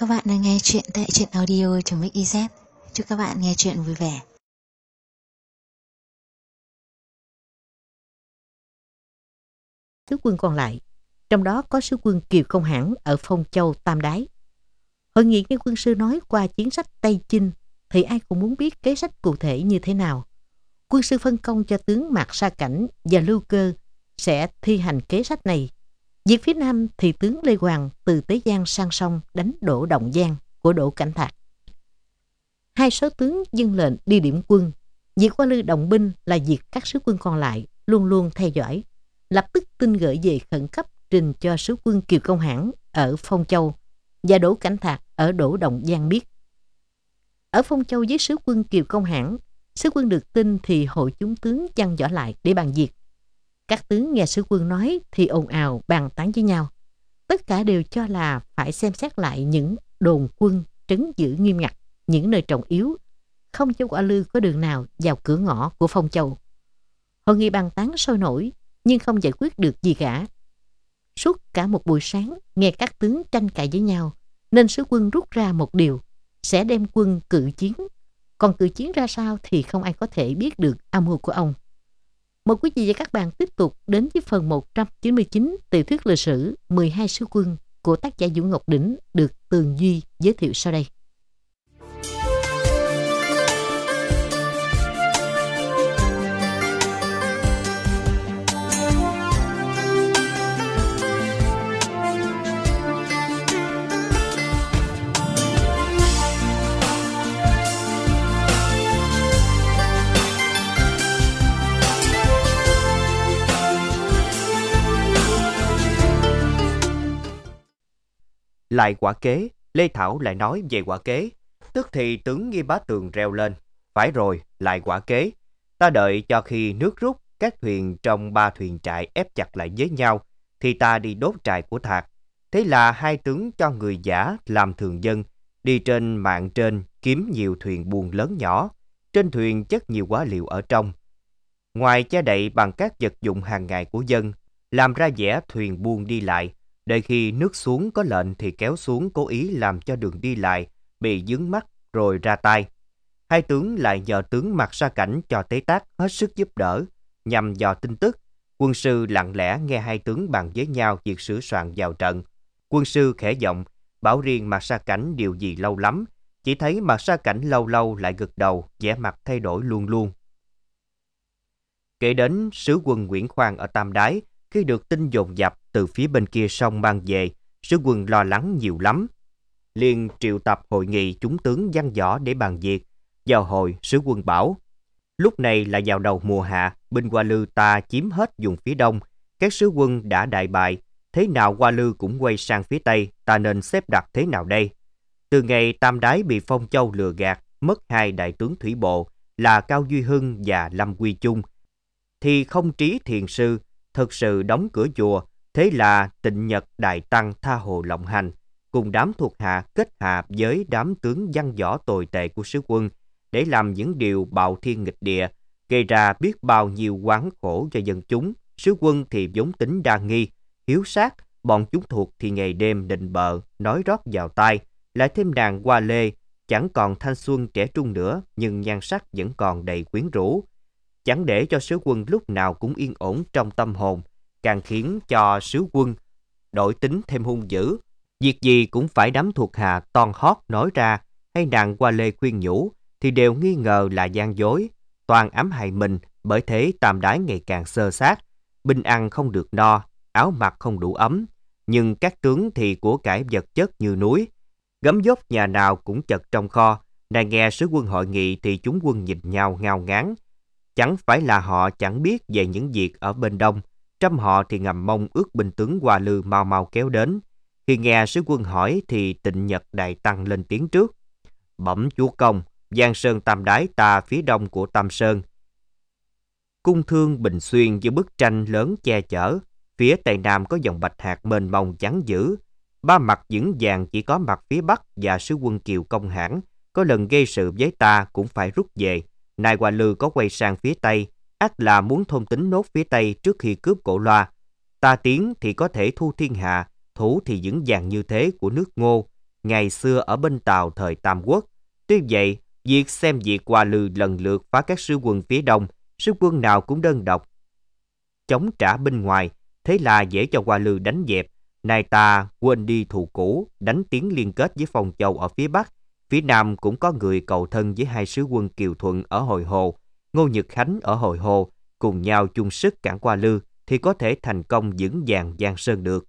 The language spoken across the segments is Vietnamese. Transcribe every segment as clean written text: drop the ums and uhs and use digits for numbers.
Các bạn đang nghe chuyện tại truyện audio.mix.iz. Chúc các bạn nghe chuyện vui vẻ. Sứ quân còn lại, trong đó có sứ quân Kiều Công Hãn ở Phong Châu Tam Đái. Hội nghị nghe quân sư nói qua chiến sách Tây Chinh thì ai cũng muốn biết kế sách cụ thể như thế nào. Quân sư phân công cho tướng Mạc Sa Cảnh và Lưu Cơ sẽ thi hành kế sách này. Việc phía Nam thì tướng Lê Hoàng từ Tế Giang sang sông đánh đổ Động Giang của Đỗ Cảnh Thạc. Hai số tướng dâng lệnh đi điểm quân. Việc Hoa Lư động binh là việc các sứ quân còn lại luôn luôn theo dõi. Lập tức tin gửi về khẩn cấp trình cho sứ quân Kiều Công Hãn ở Phong Châu và Đỗ Cảnh Thạc ở Đỗ Động Giang biết. Ở Phong Châu với sứ quân Kiều Công Hãn, sứ quân được tin thì hội chúng tướng chăn dõi lại để bàn việc. Các tướng nghe sứ quân nói thì ồn ào bàn tán với nhau. Tất cả đều cho là phải xem xét lại những đồn quân trấn giữ nghiêm ngặt những nơi trọng yếu, không cho Hoa Lư có đường nào vào cửa ngõ của Phong Châu. Hội nghị bàn tán sôi nổi nhưng không giải quyết được gì cả. Suốt cả một buổi sáng nghe các tướng tranh cãi với nhau, nên sứ quân rút ra một điều sẽ đem quân cự chiến. Còn cự chiến ra sao thì không ai có thể biết được âm mưu của ông. Mời quý vị và các bạn tiếp tục đến với phần 199 tiểu thuyết lịch sử 12 sứ quân của tác giả Vũ Ngọc Đỉnh được Tường Duy giới thiệu sau đây. Lại quả kế, Lê Thảo lại nói về quả kế. Tức thì tướng Nghi Bá Tường reo lên. Phải rồi, lại quả kế. Ta đợi cho khi nước rút, các thuyền trong 3 thuyền trại ép chặt lại với nhau, thì ta đi đốt trại của Thạc. Thế là hai tướng cho người giả làm thường dân, đi trên mạn trên kiếm nhiều thuyền buôn lớn nhỏ. Trên thuyền chất nhiều hóa liệu ở trong. Ngoài che đậy bằng các vật dụng hàng ngày của dân, làm ra vẻ thuyền buôn đi lại. Đợi khi nước xuống có lệnh thì kéo xuống cố ý làm cho đường đi lại bị vướng mắc rồi ra tay. Hai tướng lại nhờ tướng Mạc Sa Cảnh cho Tế Tác hết sức giúp đỡ nhằm dò tin tức. Quân sư lặng lẽ nghe hai tướng bàn với nhau việc sửa soạn vào trận. Quân sư khẽ giọng bảo riêng Mạc Sa Cảnh điều gì lâu lắm, chỉ thấy Mạc Sa Cảnh lâu lâu lại gật đầu, vẻ mặt thay đổi luôn luôn. Kể đến sứ quân Nguyễn Khoan ở Tam Đái, khi được tin dồn dập từ phía bên kia sông mang về, sứ quân lo lắng nhiều lắm. Liền triệu tập hội nghị chúng tướng văn võ để bàn việc. Vào hồi, sứ quân bảo: lúc này là vào đầu mùa hạ, binh Hoa Lư ta chiếm hết vùng phía đông, các sứ quân đã đại bại, thế nào Hoa Lư cũng quay sang phía tây, ta nên xếp đặt thế nào đây? Từ ngày Tam Đái bị Phong Châu lừa gạt, mất hai đại tướng thủy bộ là Cao Duy Hưng và Lâm Quy Chung, thì không trí thiền sư thực sự đóng cửa chùa. Thế là Tịnh Nhật Đại Tăng tha hồ lộng hành, cùng đám thuộc hạ kết hạ với đám tướng văn võ tồi tệ của sứ quân để làm những điều bạo thiên nghịch địa, gây ra biết bao nhiêu oán khổ cho dân chúng. Sứ quân thì vốn tính đa nghi, hiếu sát, bọn chúng thuộc thì ngày đêm định bợ, nói rót vào tai, lại thêm nàng Hoa Lê, chẳng còn thanh xuân trẻ trung nữa, nhưng nhan sắc vẫn còn đầy quyến rũ, chẳng để cho sứ quân lúc nào cũng yên ổn trong tâm hồn, càng khiến cho sứ quân đổi tính thêm hung dữ. Việc gì cũng phải đám thuộc hạ toan hót nói ra, hay nàng Hoa Lê khuyên nhủ, thì đều nghi ngờ là gian dối, toàn ám hại mình. Bởi thế Tam Đái ngày càng xơ xác, binh ăn không được no, áo mặc không đủ ấm. Nhưng các tướng thì của cải vật chất như núi, gấm dốc nhà nào cũng chật trong kho. Này nghe sứ quân hội nghị thì chúng quân nhìn nhau ngao ngán. Chẳng phải là họ chẳng biết về những việc ở bên đông, trăm họ thì ngầm mong ước binh tướng Hoa Lư mau mau kéo đến. Khi nghe sứ quân hỏi thì Tịnh Nhật Đại Tăng lên tiếng trước: bẩm chúa công, Giang Sơn Tam Đái ta phía đông của Tam Sơn, cung thương Bình Xuyên với bức tranh lớn che chở. Phía tây nam có dòng bạch hạc mênh mông trắng dữ, ba mặt vững vàng. Chỉ có mặt phía bắc và sứ quân Kiều Công Hãn có lần gây sự với ta cũng phải rút về. Nay Hoa Lư có quay sang phía tây, ắt là muốn thôn tính nốt phía tây trước khi cướp Cổ Loa. Ta tiến thì có thể thu thiên hạ, thủ thì vững vàng như thế của nước Ngô. ngày xưa ở bên Tàu thời Tam Quốc. Tuy vậy, việc xem việc Hoa Lư lần lượt phá các sứ quân phía đông, sứ quân nào cũng đơn độc chống trả bên ngoài, thế là dễ cho Hoa Lư đánh dẹp. Nay ta quên đi thù cũ, đánh tiếng liên kết với Phong Châu ở phía bắc. Phía nam cũng có người cầu thân với hai sứ quân Kiều Thuận ở Hồi Hồ, Ngô Nhật Khánh ở Hồi Hồ, cùng nhau chung sức cản Hoa Lư thì có thể thành công vững vàng Giang Sơn được.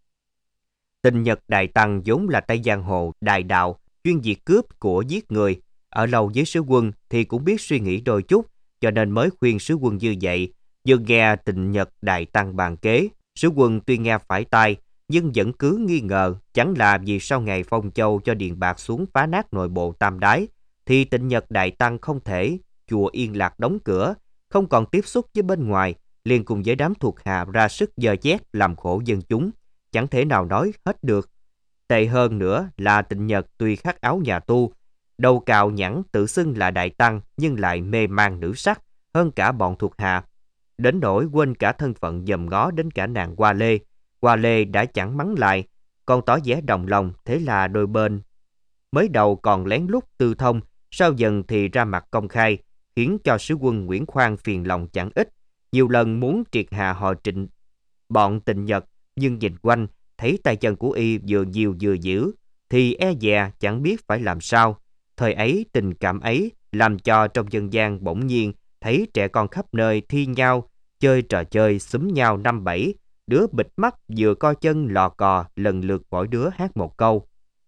Tình Nhật Đại Tăng vốn là tay giang hồ đại đạo, chuyên diệt cướp của giết người. Ở lâu với sứ quân thì cũng biết suy nghĩ đôi chút, cho nên mới khuyên sứ quân như vậy. Vừa nghe Tình Nhật Đại Tăng bàn kế, sứ quân tuy nghe phải tai, nhưng vẫn cứ nghi ngờ chẳng là vì sau ngày Phong Châu cho Điền Bạc xuống phá nát nội bộ Tam Đái, thì Tình Nhật Đại Tăng không thể chùa yên lạc đóng cửa, không còn tiếp xúc với bên ngoài, liền cùng với đám thuộc hạ ra sức dơ chét làm khổ dân chúng, chẳng thể nào nói hết được. Tệ hơn nữa là Tịnh Nhật tuy khắc áo nhà tu, đầu cạo nhẵn tự xưng là đại tăng nhưng lại mê man nữ sắc hơn cả bọn thuộc hạ, đến nỗi quên cả thân phận dòm ngó đến cả nàng Hoa Lê. Hoa Lê đã chẳng mắng lại, còn tỏ vẻ đồng lòng, thế là đôi bên mới đầu còn lén lút tư thông, sau dần thì ra mặt công khai, khiến cho sứ quân Nguyễn Khoan phiền lòng chẳng ít, nhiều lần muốn triệt hạ họ Trịnh bọn Tịnh Nhật, nhưng nhìn quanh thấy tay chân của y vừa nhiều vừa dữ thì e dè chẳng biết phải làm sao. Thời ấy tình cảm ấy làm cho trong dân gian bỗng nhiên thấy trẻ con khắp nơi thi nhau chơi trò chơi xúm nhau năm bảy, đứa bịt mắt vừa coi chân lò cò, lần lượt mỗi đứa hát một câu.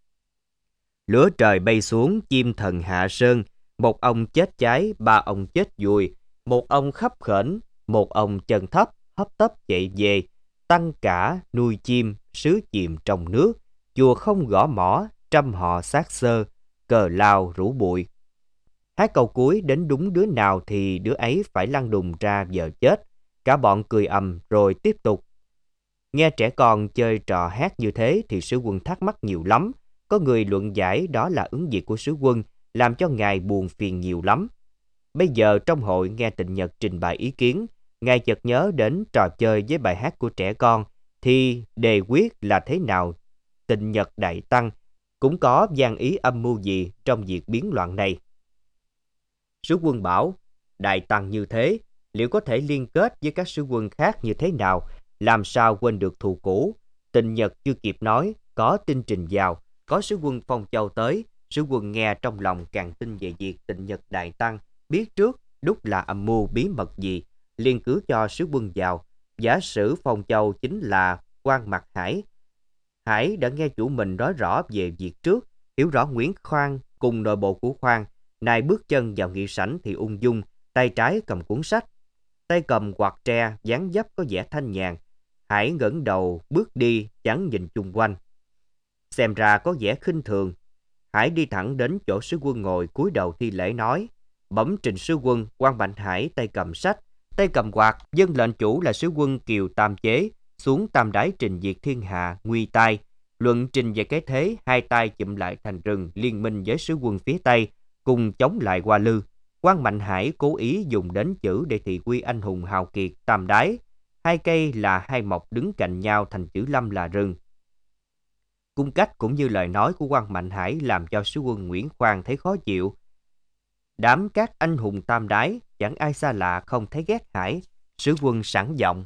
Lửa trời bay xuống, chim thần hạ sơn, một ông chết cháy, ba ông chết vùi, một ông khấp khểnh, một ông chân thấp hấp tấp chạy về, tăng cả nuôi chim, sứ chìm trong nước, chùa không gõ mỏ, trăm họ xác xơ, cờ lao rủ bụi. Hát câu cuối đến đúng đứa nào thì đứa ấy phải lăn đùng ra giờ chết. Cả bọn cười ầm rồi tiếp tục. Nghe trẻ con chơi trò hát như thế thì sứ quân thắc mắc nhiều lắm. Có người luận giải đó là ứng việc của sứ quân, làm cho ngài buồn phiền nhiều lắm. Bây giờ trong hội nghe Tịnh Nhật trình bày ý kiến, ngài chợt nhớ đến trò chơi với bài hát của trẻ con, thì đề quyết là thế nào Tịnh Nhật Đại Tăng cũng có gian ý âm mưu gì trong việc biến loạn này. Sứ quân bảo, Đại Tăng như thế, liệu có thể liên kết với các sứ quân khác như thế nào, làm sao quên được thù cũ. Tịnh Nhật chưa kịp nói, có tin trình vào, có sứ quân Phong Châu tới. Sứ quân nghe trong lòng càng tin về việc Tịnh Nhật Đại Tăng biết trước đúc là âm mưu bí mật gì, liền cứ cho sứ quân vào. Giả sử Phong Châu chính là Quan Mặc Hải. Hải đã nghe chủ mình nói rõ về việc trước, hiểu rõ Nguyễn Khoan cùng nội bộ của Khoan. Nay bước chân vào nghị sảnh thì ung dung, tay trái cầm cuốn sách, tay cầm quạt tre, dáng dấp có vẻ thanh nhàn. Hải ngẩng đầu bước đi, chẳng nhìn chung quanh, xem ra có vẻ khinh thường. Hải đi thẳng đến chỗ sứ quân ngồi, cúi đầu thi lễ nói: Bẩm trình sứ quân. Quan Mạnh Hải tay cầm sách, tay cầm quạt, dâng lệnh chủ là sứ quân Kiều Tam Chế xuống Tam Đái trình diệt thiên hạ nguy tai. Luận trình về cái thế, hai tay chụm lại thành rừng, liên minh với sứ quân phía Tây, cùng chống lại Hoa Lư. Quan Mạnh Hải cố ý dùng đến chữ để thị quy anh hùng hào kiệt Tam Đái. Hai cây là hai mộc đứng cạnh nhau thành chữ Lâm là rừng. Cung cách cũng như lời nói của Quan Mạnh Hải làm cho sứ quân Nguyễn Khoan thấy khó chịu. Đám các anh hùng Tam Đái chẳng ai xa lạ, không thấy ghét Hải. Sứ quân sẵn giọng: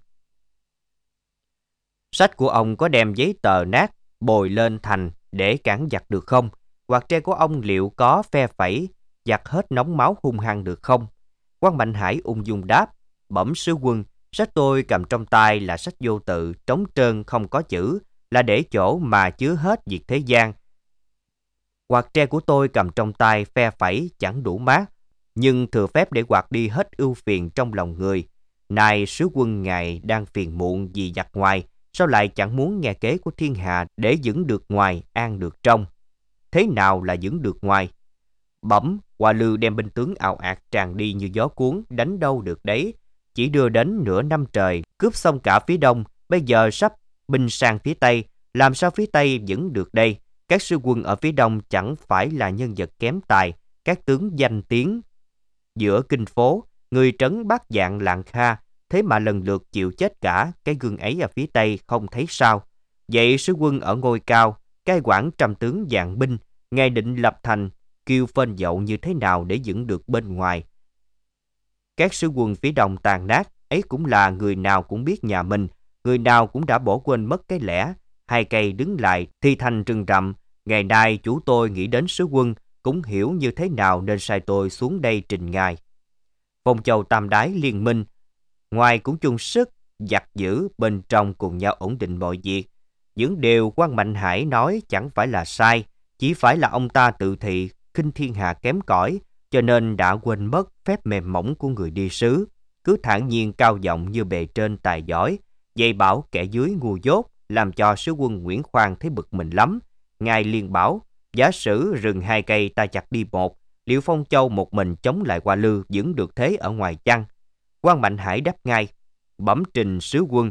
Sách của ông có đem giấy tờ nát bồi lên thành để cản giặc được không? Quạt tre của ông liệu có phe phẩy giặc hết nóng máu hung hăng được không? Quan Mạnh Hải ung dung đáp: Bẩm sứ quân, sách tôi cầm trong tay là sách vô tự, trống trơn không có chữ, là để chỗ mà chứa hết việc thế gian. Quạt tre của tôi cầm trong tay phe phẩy chẳng đủ mát, nhưng thừa phép để quạt đi hết ưu phiền trong lòng người. Nay sứ quân ngài đang phiền muộn vì giặc ngoài, sao lại chẳng muốn nghe kế của thiên hạ để vững được ngoài, an được trong? Thế nào là vững được ngoài? Bẩm, Hoa Lư đem binh tướng ào ạt tràn đi như gió cuốn, đánh đâu được đấy. Chỉ đưa đến nửa năm trời, cướp xong cả phía đông, bây giờ sắp binh sang phía tây, làm sao phía tây vững được đây? Các sư quân ở phía đông chẳng phải là nhân vật kém tài, các tướng danh tiếng giữa kinh phố, người trấn Bát Dạng Lạng Kha, thế mà lần lượt chịu chết cả. Cái gương ấy ở phía tây không thấy sao? Vậy sứ quân ở ngôi cao, cai quản trăm tướng vạn binh, ngài định lập thành, kêu phên dậu như thế nào để giữ được bên ngoài. Các sứ quân phía đông tàn nát, ấy cũng là người nào cũng biết nhà mình, người nào cũng đã bỏ quên mất cái lẽ. Hai cây đứng lại thì thành rừng rậm. Ngày nay chủ tôi nghĩ đến sứ quân, cũng hiểu như thế nào nên sai tôi xuống đây trình ngài. Phong Châu Tam Đái liên minh, ngoài cũng chung sức giặt giữ, bên trong cùng nhau ổn định mọi việc. Những điều quan Mạnh Hải nói chẳng phải là sai, chỉ phải là ông ta tự thị khinh thiên hạ kém cỏi, cho nên đã quên mất phép mềm mỏng của người đi sứ, cứ thản nhiên cao giọng như bề trên tài giỏi, dạy bảo kẻ dưới ngu dốt, làm cho sứ quân Nguyễn Khoan thấy bực mình lắm. Ngài liền bảo, giả sử rừng hai cây ta chặt đi một, liệu Phong Châu một mình chống lại Hoa Lư vẫn được thế ở ngoài chăng? Quan Mạnh Hải đáp ngay, bẩm trình sứ quân,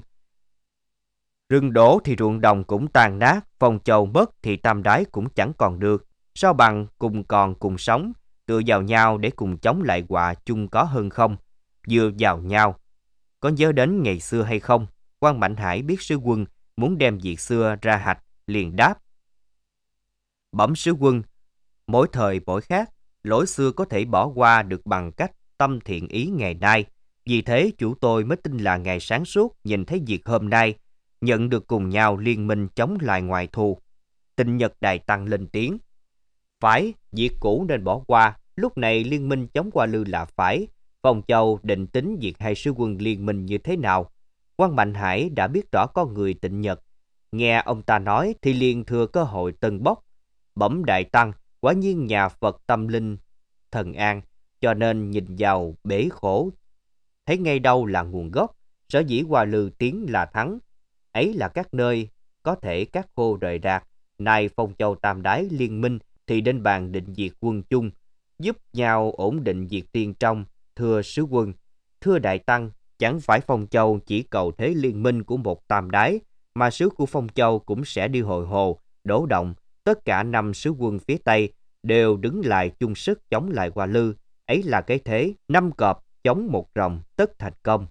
rừng đổ thì ruộng đồng cũng tan nát, Phong Châu mất thì Tam Đái cũng chẳng còn được. Sao bằng cùng còn cùng sống, tựa vào nhau để cùng chống lại họa chung có hơn không? Vừa vào nhau, có nhớ đến ngày xưa hay không? Quan Mạnh Hải biết sứ quân muốn đem việc xưa ra hạch, liền đáp. Bẩm sứ quân, mỗi thời mỗi khác, lỗi xưa có thể bỏ qua được bằng cách tâm thiện ý ngày nay. Vì thế chủ tôi mới tin là ngày sáng suốt nhìn thấy việc hôm nay, nhận được cùng nhau liên minh chống lại ngoại thù. Tịnh Nhật Đại Tăng lên tiếng. Phải, việc cũ nên bỏ qua, lúc này liên minh chống Hoa Lư là phải. Phong Châu định tính việc hai sứ quân liên minh như thế nào? Quan Mạnh Hải đã biết rõ con người Tịnh Nhật. Nghe ông ta nói thì liền thừa cơ hội tâng bốc. Bẩm Đại Tăng, quả nhiên nhà Phật tâm linh thần an, cho nên nhìn vào bể khổ, thấy ngay đâu là nguồn gốc. Sở dĩ Hoa Lư tiến là thắng, ấy là các nơi có thể cát khô rời rạc. Nay Phong Châu Tam Đái liên minh thì đến bàn định diệt quân chung, giúp nhau ổn định việc tiên trong. Thưa sứ quân, thưa Đại Tăng, chẳng phải Phong Châu chỉ cầu thế liên minh của một Tam Đái, mà sứ của Phong Châu cũng sẽ đi hội hồ, đổ động. Tất cả 5 sứ quân phía Tây đều đứng lại chung sức chống lại Hoa Lư. Ấy là cái thế 5 cọp chống một rồng tất thành công.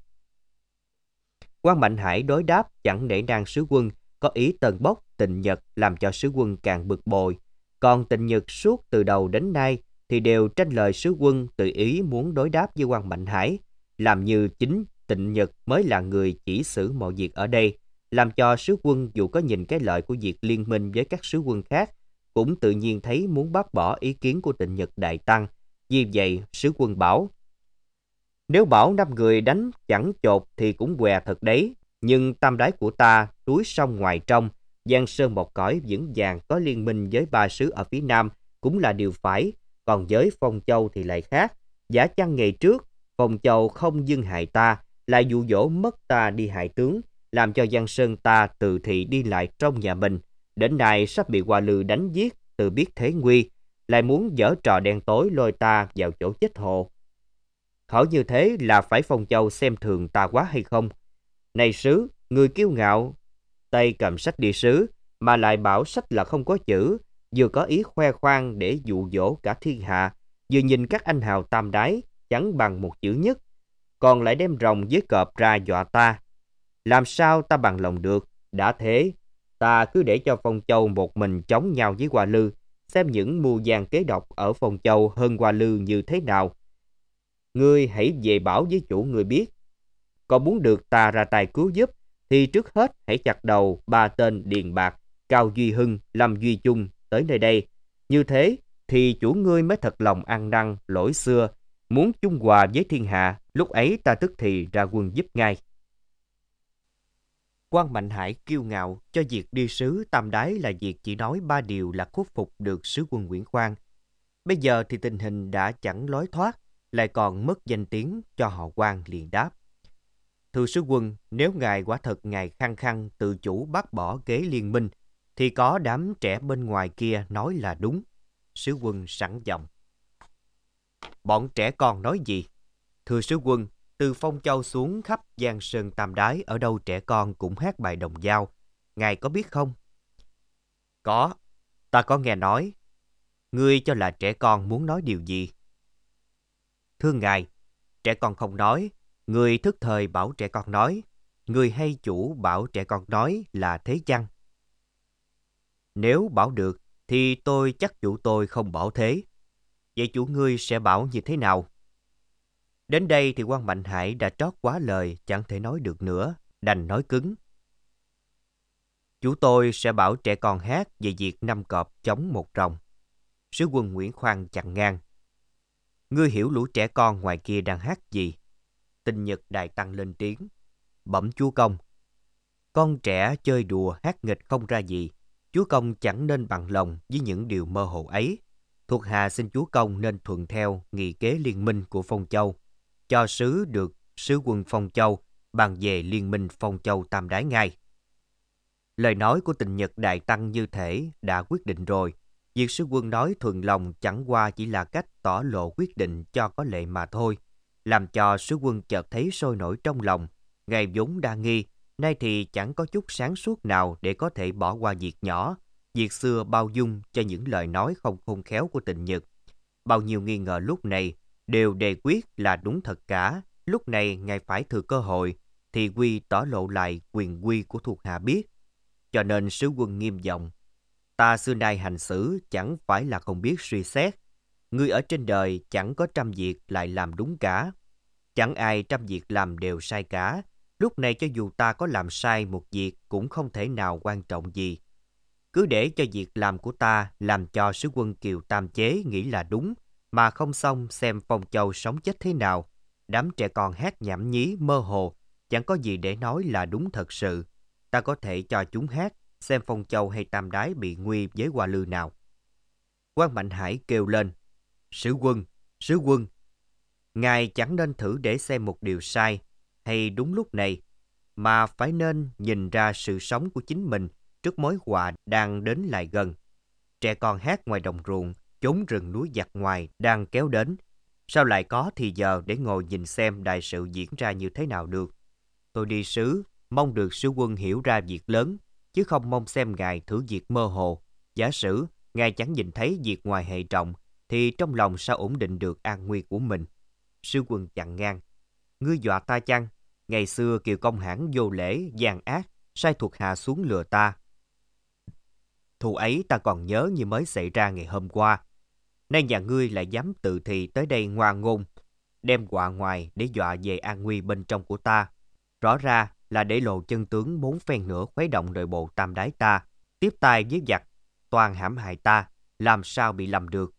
Quan Mạnh Hải đối đáp chẳng nể nang sứ quân, có ý tâng bốc Tịnh Nhật, làm cho sứ quân càng bực bội. Còn Tịnh Nhật suốt từ đầu đến nay thì đều tranh lời sứ quân tự ý muốn đối đáp với Quan Mạnh Hải, làm như chính Tịnh Nhật mới là người chỉ xử mọi việc ở đây, làm cho sứ quân dù có nhìn cái lợi của việc liên minh với các sứ quân khác, cũng tự nhiên thấy muốn bác bỏ ý kiến của Tịnh Nhật Đại Tăng. Vì vậy sứ quân bảo, nếu bảo 5 người đánh chẳng chột thì cũng què thật đấy, nhưng Tam Đái của ta túi sông ngoài trong, Giang Sơn một cõi vững vàng, có liên minh với 3 sứ ở phía Nam cũng là điều phải. Còn với Phong Châu thì lại khác. Giả chăng ngày trước Phong Châu không dưng hại ta, lại dụ dỗ mất ta đi hại tướng, làm cho Giang Sơn ta từ thị đi lại trong nhà mình. Đến nay sắp bị Hoa Lư đánh giết, tự biết thế nguy, lại muốn giở trò đen tối lôi ta vào chỗ chết hồ. Hỏi như thế là phải Phong Châu xem thường ta quá hay không? Này sứ, người kiêu ngạo, tay cầm sách đi sứ, mà lại bảo sách là không có chữ, vừa có ý khoe khoang để dụ dỗ cả thiên hạ, vừa nhìn các anh hào Tam Đái chẳng bằng một chữ nhất, còn lại đem rồng với cọp ra dọa ta. Làm sao ta bằng lòng được? Đã thế, ta cứ để cho Phong Châu một mình chống nhau với Hoa Lư, xem những mưu gian kế độc ở Phong Châu hơn Hoa Lư như thế nào. Ngươi hãy về bảo với chủ ngươi biết. Còn muốn được ta ra tay cứu giúp, thì trước hết hãy chặt đầu 3 tên Điền Bạc, Cao Duy Hưng, Lâm Duy Chung tới nơi đây. Như thế thì chủ ngươi mới thật lòng ăn năn lỗi xưa, muốn chung hòa với thiên hạ. Lúc ấy ta tức thì ra quân giúp ngay. Quan Mạnh Hải kiêu ngạo cho việc đi sứ Tam Đái là việc chỉ nói 3 điều là khuất phục được sứ quân Nguyễn Khoan. Bây giờ thì tình hình đã chẳng lối thoát, lại còn mất danh tiếng, cho họ Quan liền đáp. Thưa sứ quân, nếu ngài quả thật ngài khăng khăng tự chủ bác bỏ kế liên minh, thì có đám trẻ bên ngoài kia nói là đúng. Sứ quân sẵn giọng. Bọn trẻ con nói gì? Thưa sứ quân, từ Phong Châu xuống khắp Giang Sơn Tam Đái, ở đâu trẻ con cũng hát bài đồng dao. Ngài có biết không? Có, ta có nghe nói. Ngươi cho là trẻ con muốn nói điều gì? Thưa ngài, trẻ con không nói. Người thức thời bảo trẻ con nói. Người hay chủ bảo trẻ con nói là thế chăng? Nếu bảo được, thì tôi chắc chủ tôi không bảo thế. Vậy chủ ngươi sẽ bảo như thế nào? Đến đây thì quan Mạnh Hải đã trót quá lời, chẳng thể nói được nữa, đành nói cứng. Chủ tôi sẽ bảo trẻ con hát về việc 5 cọp chống một rồng. Sứ quân Nguyễn Khoan chặn ngang. Ngươi hiểu lũ trẻ con ngoài kia đang hát gì? Tinh Nhật Đại Tăng lên tiếng. Bẩm chúa công. Con trẻ chơi đùa hát nghịch không ra gì. Chúa công chẳng nên bằng lòng với những điều mơ hồ ấy. Thuộc hạ xin chúa công nên thuận theo nghị kế liên minh của Phong Châu. Cho sứ được sứ quân Phong Châu bàn về liên minh Phong Châu Tam Đái ngay. Lời nói của Tinh Nhật Đại Tăng như thể đã quyết định rồi. Việc sứ quân nói thuận lòng chẳng qua chỉ là cách tỏ lộ quyết định cho có lệ mà thôi, làm cho sứ quân chợt thấy sôi nổi trong lòng. Ngài vốn đa nghi, nay thì chẳng có chút sáng suốt nào để có thể bỏ qua việc nhỏ, việc xưa bao dung cho những lời nói không khôn khéo của Tinh Nhật. Bao nhiêu nghi ngờ lúc này đều đề quyết là đúng thật cả. Lúc này ngài phải thừa cơ hội thì quy tỏ lộ lại quyền quy của thuộc hạ biết. Cho nên sứ quân nghiêm giọng. Ta xưa nay hành xử chẳng phải là không biết suy xét. Ngươi ở trên đời chẳng có trăm việc lại làm đúng cả. Chẳng ai trăm việc làm đều sai cả. Lúc này cho dù ta có làm sai một việc cũng không thể nào quan trọng gì. Cứ để cho việc làm của ta làm cho sứ quân Kiều Tam Chế nghĩ là đúng, mà không xong xem Phong Châu sống chết thế nào. Đám trẻ con hát nhảm nhí mơ hồ, chẳng có gì để nói là đúng thật sự. Ta có thể cho chúng hát, xem Phong Châu hay Tam Đái bị nguy với Hoa Lư nào. Quan Mạnh Hải kêu lên. Sứ quân, ngài chẳng nên thử để xem một điều sai hay đúng lúc này, mà phải nên nhìn ra sự sống của chính mình trước mối họa đang đến lại gần. Trẻ con hát ngoài đồng ruộng, chốn rừng núi giặc ngoài đang kéo đến. Sao lại có thì giờ để ngồi nhìn xem đại sự diễn ra như thế nào được? Tôi đi sứ, mong được sứ quân hiểu ra việc lớn, chứ không mong xem ngài thử việc mơ hồ. Giả sử ngài chẳng nhìn thấy việc ngoài hệ trọng, thì trong lòng sao ổn định được an nguy của mình? Sứ quân chặn ngang. Ngươi dọa ta chăng? Ngày xưa Kiều Công Hãn vô lễ, gian ác, sai thuộc hạ xuống lừa ta. Thù ấy ta còn nhớ như mới xảy ra ngày hôm qua. Nay nhà ngươi lại dám tự thị tới đây ngoan ngôn, đem quạ ngoài để dọa về an nguy bên trong của ta. Rõ ra là để lộ chân tướng bốn phen nữa khuấy động nội bộ Tam Đái ta, tiếp tay với giặc, toàn hãm hại ta, làm sao bị lầm được.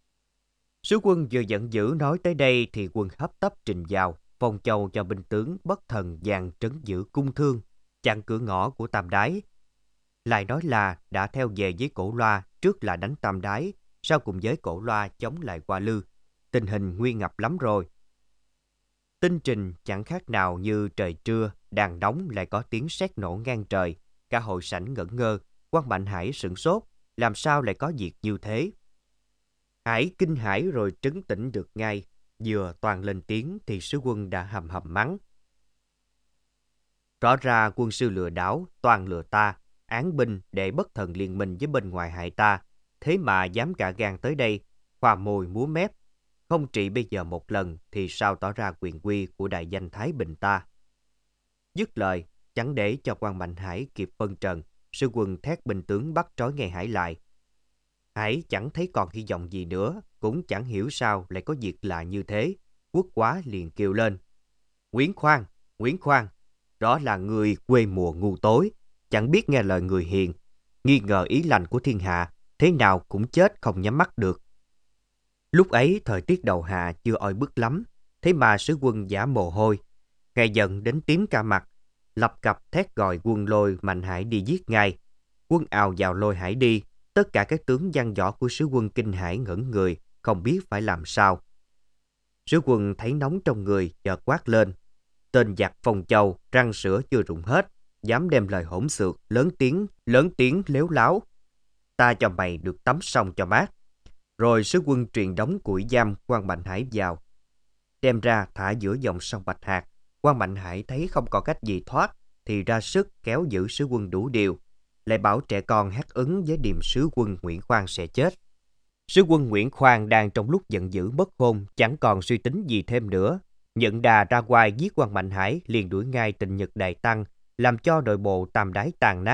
Sứ quân vừa giận dữ nói tới đây thì quân hấp tấp trình vào, Phong Châu cho binh tướng bất thần dàn trấn giữ cung thương, chặn cửa ngõ của Tam Đái. Lại nói là đã theo về với Cổ Loa, trước là đánh Tam Đái, sau cùng với Cổ Loa chống lại Hoa Lư. Tình hình nguy ngập lắm rồi. Tinh trình chẳng khác nào như trời trưa, đàn đóng lại có tiếng sét nổ ngang trời. Cả hội sảnh ngẩn ngơ, Quan Mạnh Hải sửng sốt, làm sao lại có việc như thế? Hải kinh hãi rồi trấn tĩnh được ngay, vừa toàn lên tiếng thì sứ quân đã hầm hầm mắng. Rõ ra quân sư lừa đảo, toàn lừa ta, án binh để bất thần liên minh với bên ngoài hại ta, thế mà dám cả gan tới đây, khoa môi múa mép. Không trị bây giờ một lần thì sao tỏ ra quyền quy của đại danh Thái Bình ta. Dứt lời, chẳng để cho Quan Mạnh Hải kịp phân trần, sư quân thét binh tướng bắt trói ngay Hải lại. Hải chẳng thấy còn hy vọng gì nữa, cũng chẳng hiểu sao lại có việc lạ như thế. Quốc Quá liền kêu lên. Nguyễn Khoan, đó là người quê mùa ngu tối, chẳng biết nghe lời người hiền, nghi ngờ ý lành của thiên hạ, thế nào cũng chết không nhắm mắt được. Lúc ấy thời tiết đầu hạ chưa oi bức lắm, thế mà sứ quân giả mồ hôi. Ngài giận đến tím cả mặt, lập cập thét gọi quân lôi Mạnh Hải đi giết ngay. Quân ào vào lôi Hải đi, tất cả các tướng văn võ của sứ quân kinh hãi ngẩn người, không biết phải làm sao. Sứ quân thấy nóng trong người, chợt quát lên. Tên giặc Phong Châu, răng sữa chưa rụng hết, dám đem lời hỗn xược, lớn tiếng lếu láo. Ta cho mày được tắm sông cho mát. Rồi sứ quân truyền đóng củi giam Quan Mạnh Hải vào, đem ra thả giữa dòng sông Bạch Hạc. Quan Mạnh Hải thấy không còn cách gì thoát, thì ra sức kéo giữ sứ quân đủ điều, lại bảo trẻ con hát ứng với điềm sứ quân Nguyễn Khoan sẽ chết. Sứ quân Nguyễn Khoan đang trong lúc giận dữ mất khôn, chẳng còn suy tính gì thêm nữa, nhận đà ra ngoài giết Quan Mạnh Hải, liền đuổi ngay Tinh Nhật Đại Tăng, làm cho nội bộ Tam Đái tàn nát.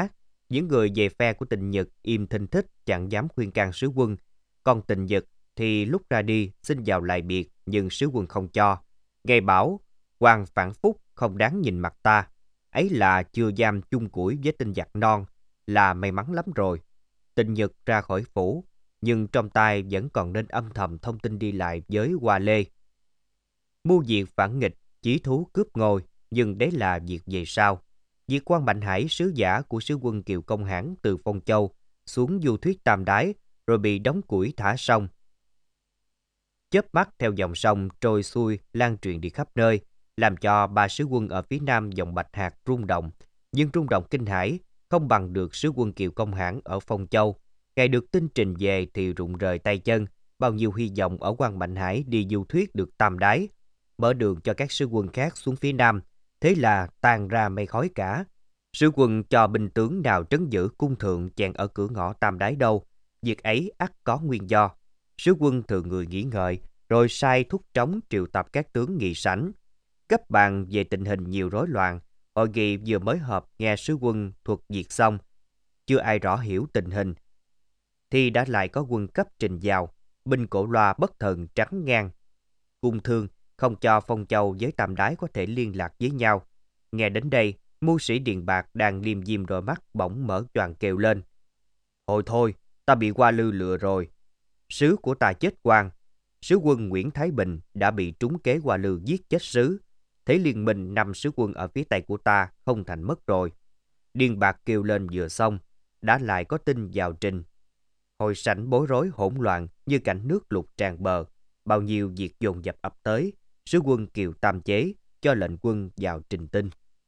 Những người về phe của Tịnh Nhật im thinh thích chẳng dám khuyên can sứ quân. Còn Tịnh Nhật thì lúc ra đi xin vào lại biệt, nhưng sứ quân không cho. Ngài bảo, quan phản phúc không đáng nhìn mặt ta. Ấy là chưa giam chung củi với tinh giặc non, là may mắn lắm rồi. Tịnh Nhật ra khỏi phủ, nhưng trong tay vẫn còn nên âm thầm thông tin đi lại với Hoa Lê. Mưu việc phản nghịch, chí thú cướp ngôi, nhưng đấy là việc về sau. Việc Quan Mạnh Hải, sứ giả của sứ quân Kiều Công Hãn từ Phong Châu xuống du thuyết Tam Đái, rồi bị đóng củi thả sông. Chớp mắt theo dòng sông trôi xuôi lan truyền đi khắp nơi, làm cho ba sứ quân ở phía nam dòng Bạch Hạc rung động. Nhưng rung động kinh hãi không bằng được sứ quân Kiều Công Hãn ở Phong Châu. Ngài được tin trình về thì rụng rời tay chân, bao nhiêu hy vọng ở Quan Mạnh Hải đi du thuyết được Tam Đái, mở đường cho các sứ quân khác xuống phía nam. Thế là tan ra mây khói cả. Sứ quân cho binh tướng nào trấn giữ cung thượng chèn ở cửa ngõ Tam Đái đâu. Việc ấy ắt có nguyên do. Sứ quân thường người nghĩ ngợi, rồi sai thúc trống triệu tập các tướng nghị sảnh, cấp bàn về tình hình nhiều rối loạn. Hội nghị vừa mới họp nghe sứ quân thuật việc xong, chưa ai rõ hiểu tình hình, thì đã lại có quân cấp trình vào. Binh Cổ Loa bất thần trắng ngang cung thương, không cho Phong Châu với Tam Đái có thể liên lạc với nhau. Nghe đến đây, mưu sĩ Điền Bạc đang liêm diêm đôi mắt bỗng mở choàng kêu lên. Thôi thôi, ta bị Hoa Lư lừa rồi. Sứ của ta chết oan. Sứ quân Nguyễn Thái Bình đã bị trúng kế Hoa Lư giết chết sứ. Thế liên minh 5 sứ quân ở phía tây của ta không thành mất rồi. Điền Bạc kêu lên vừa xong, đã lại có tin vào trình. Hội sảnh bối rối hỗn loạn như cảnh nước lụt tràn bờ. Bao nhiêu việc dồn dập ập tới. Sứ quân Kiều Tam Chế cho lệnh quân vào trình tin.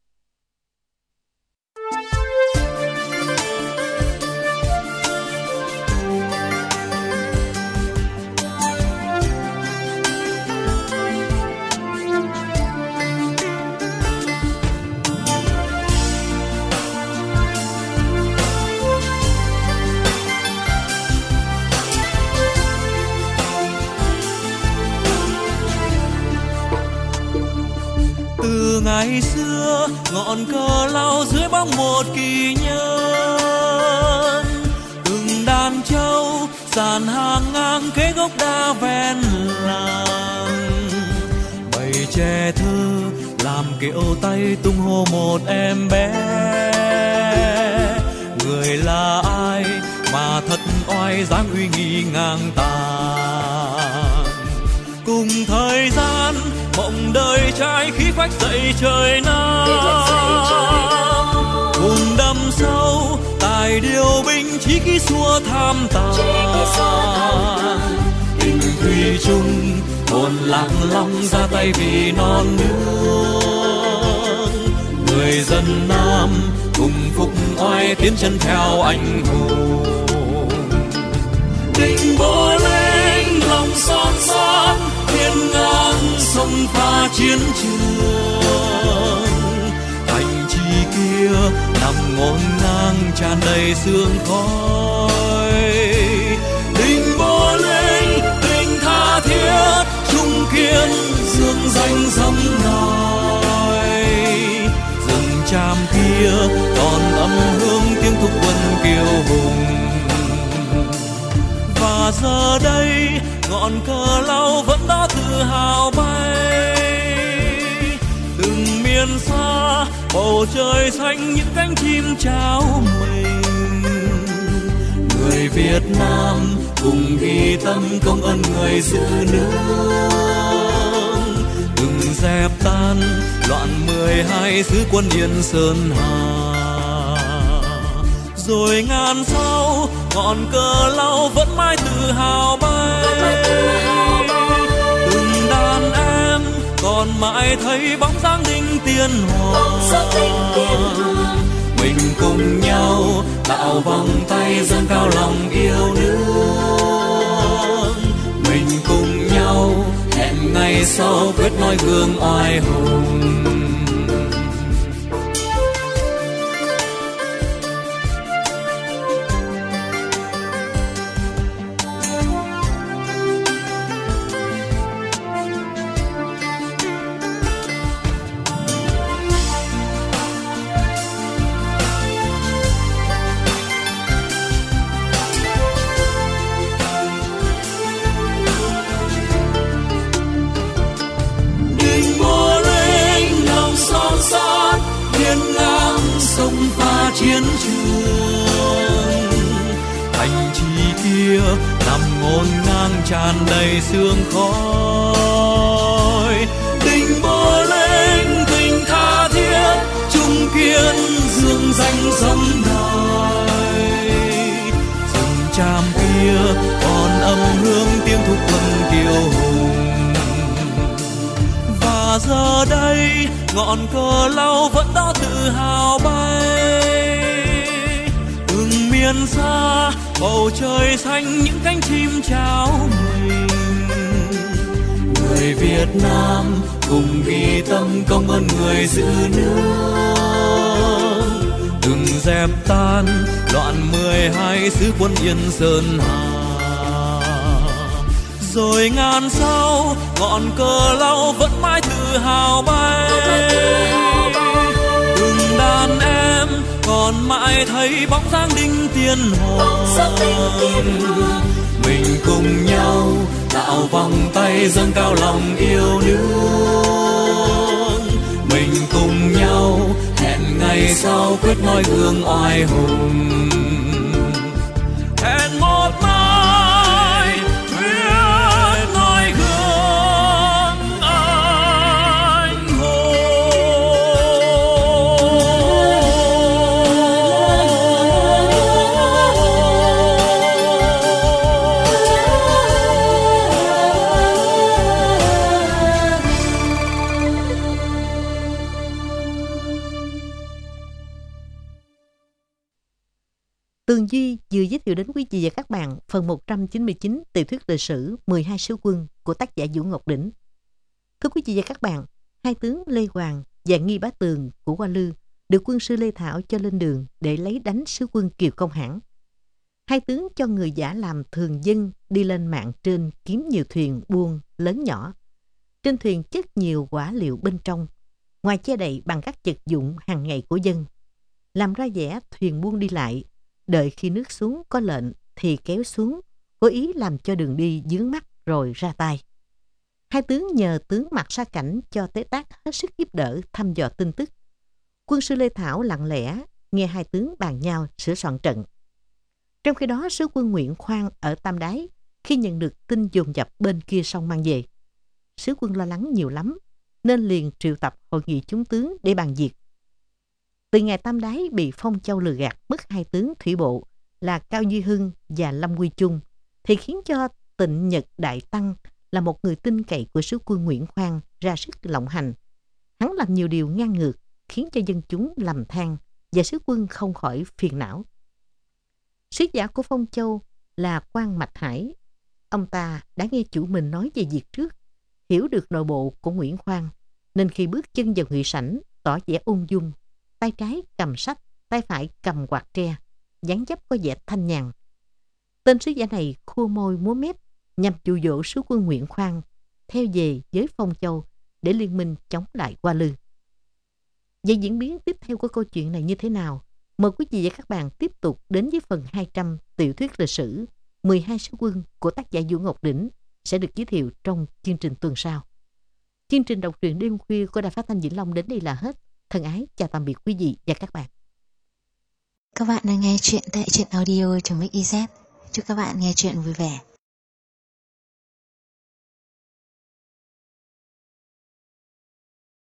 Từ ngày xưa ngọn cờ lao dưới bóng một kỳ nhân, từng đàn trâu dàn hàng ngang kế gốc đa ven làng. Bầy trẻ thơ làm kiệu tay tung hô một em bé. Người là ai mà thật oai dáng uy nghi ngang tàn. Cùng thời gian mộng đời trai khí phách dậy trời Nam, cùng đâm sâu tài điều binh chí khí xua tham tàn. Tình thủy chung hồn lạc long ra tay vì non nước. Người dân Nam cùng phục oai tiến chân theo anh hùng. Định Bộ lên lòng son son hiên ngang sông pha chiến trường. Thành trì kia nằm ngổn ngang tràn đầy sương khói. Định Bộ lên tình tha thiết trung kiên dương danh dẫm nòi. Rừng tràm kia còn âm hương tiếng thúc quân kiêu hùng. Và giờ đây ngọn cờ lao vẫn đó tự hào bay. Từng miền xa bầu trời xanh những cánh chim chào mình. Người Việt Nam cùng ghi tâm công ơn người giữ nước. Đừng dẹp tan loạn 12 sứ quân Yên Sơn Hà. Rồi ngàn sau ngọn cờ lao vẫn mãi tự hào bay. Từng đàn em còn mãi thấy bóng dáng Đinh Tiên Hoàng. Mình cùng nhau tạo vòng tay dâng cao lòng yêu nước. Mình cùng nhau hẹn ngày sau quyết nói gương oai hùng. kia nằm ngổn ngang tràn đầy sương khói. Tình bơ lên tình tha thiết chung kiên dương danh sông đài. Rừng tràm kia còn âm hương tiếng thúc quân kiêu hùng. Và giờ đây ngọn cờ lau vẫn đó tự hào bay. Từng miền xa bầu trời xanh những cánh chim chào mình. Người Việt Nam cùng ghi tâm công ơn người giữ nước. Từng dẹp tan loạn 12 sứ quân Yên Sơn Hà. Rồi ngàn sau ngọn cờ lau vẫn mãi tự hào bay. Từng đàn em còn mãi thấy bóng dáng Đinh Tiên Hoàng. Mình cùng nhau tạo vòng tay dâng cao lòng yêu nước. Mình cùng nhau hẹn ngày sau quyết noi gương oai hùng. Hẹn một mai quyết noi gương anh hùng. Tường Duy vừa giới thiệu đến quý vị và các bạn phần 199 tiểu thuyết lịch sử 12 sứ quân của tác giả Vũ Ngọc Đỉnh. Thưa quý vị và các bạn, hai tướng Lê Hoàng và Nghi Bá Tường của Hoa Lư được quân sư Lê Thảo cho lên đường để lấy đánh sứ quân Kiều Công Hãn. Hai tướng cho người giả làm thường dân đi lên mạn trên kiếm nhiều thuyền buôn lớn nhỏ. Trên thuyền chất nhiều quả liệu bên trong, ngoài che đậy bằng các vật dụng hàng ngày của dân. Làm ra vẻ thuyền buôn đi lại, đợi khi nước xuống có lệnh thì kéo xuống, có ý làm cho đường đi vướng mắc rồi ra tay. Hai tướng nhờ tướng Mạc Sa Cảnh cho Tế Tác hết sức giúp đỡ thăm dò tin tức. Quân sư Lê Thảo lặng lẽ nghe hai tướng bàn nhau sửa soạn trận. Trong khi đó, sứ quân Nguyễn Khoan ở Tam Đái khi nhận được tin dồn dập bên kia sông mang về, sứ quân lo lắng nhiều lắm nên liền triệu tập hội nghị chúng tướng để bàn việc. Từ ngày Tam Đái bị Phong Châu lừa gạt mất hai tướng thủy bộ là Cao Duy Hưng và Lâm Quy Chung, thì khiến cho Tịnh Nhật Đại Tăng là một người tin cậy của sứ quân Nguyễn Khoan ra sức lộng hành. Hắn làm nhiều điều ngang ngược khiến cho dân chúng lầm than và sứ quân không khỏi phiền não. Sứ giả của Phong Châu là Quan Mạch Hải. Ông ta đã nghe chủ mình nói về việc trước, hiểu được nội bộ của Nguyễn Khoan, nên khi bước chân vào nghị sảnh tỏ vẻ ung dung, tay trái cầm sách, tay phải cầm quạt tre, dáng dấp có vẻ thanh nhàn. Tên sứ giả này khua môi múa mép nhằm dụ dỗ sứ quân Nguyễn Khoan theo về với Phong Châu để liên minh chống lại Hoa Lư. Vậy diễn biến tiếp theo của câu chuyện này như thế nào? Mời quý vị và các bạn tiếp tục đến với phần 200 tiểu thuyết lịch sử 12 sứ quân của tác giả Vũ Ngọc Đỉnh sẽ được giới thiệu trong chương trình tuần sau. Chương trình đọc truyện đêm khuya của Đài Phát thanh Vĩnh Long đến đây là hết. Thân ái chào tạm biệt quý vị và các bạn. Các bạn đang nghe chuyện tại truyện audio.mix.iz. Chúc các bạn nghe chuyện vui vẻ.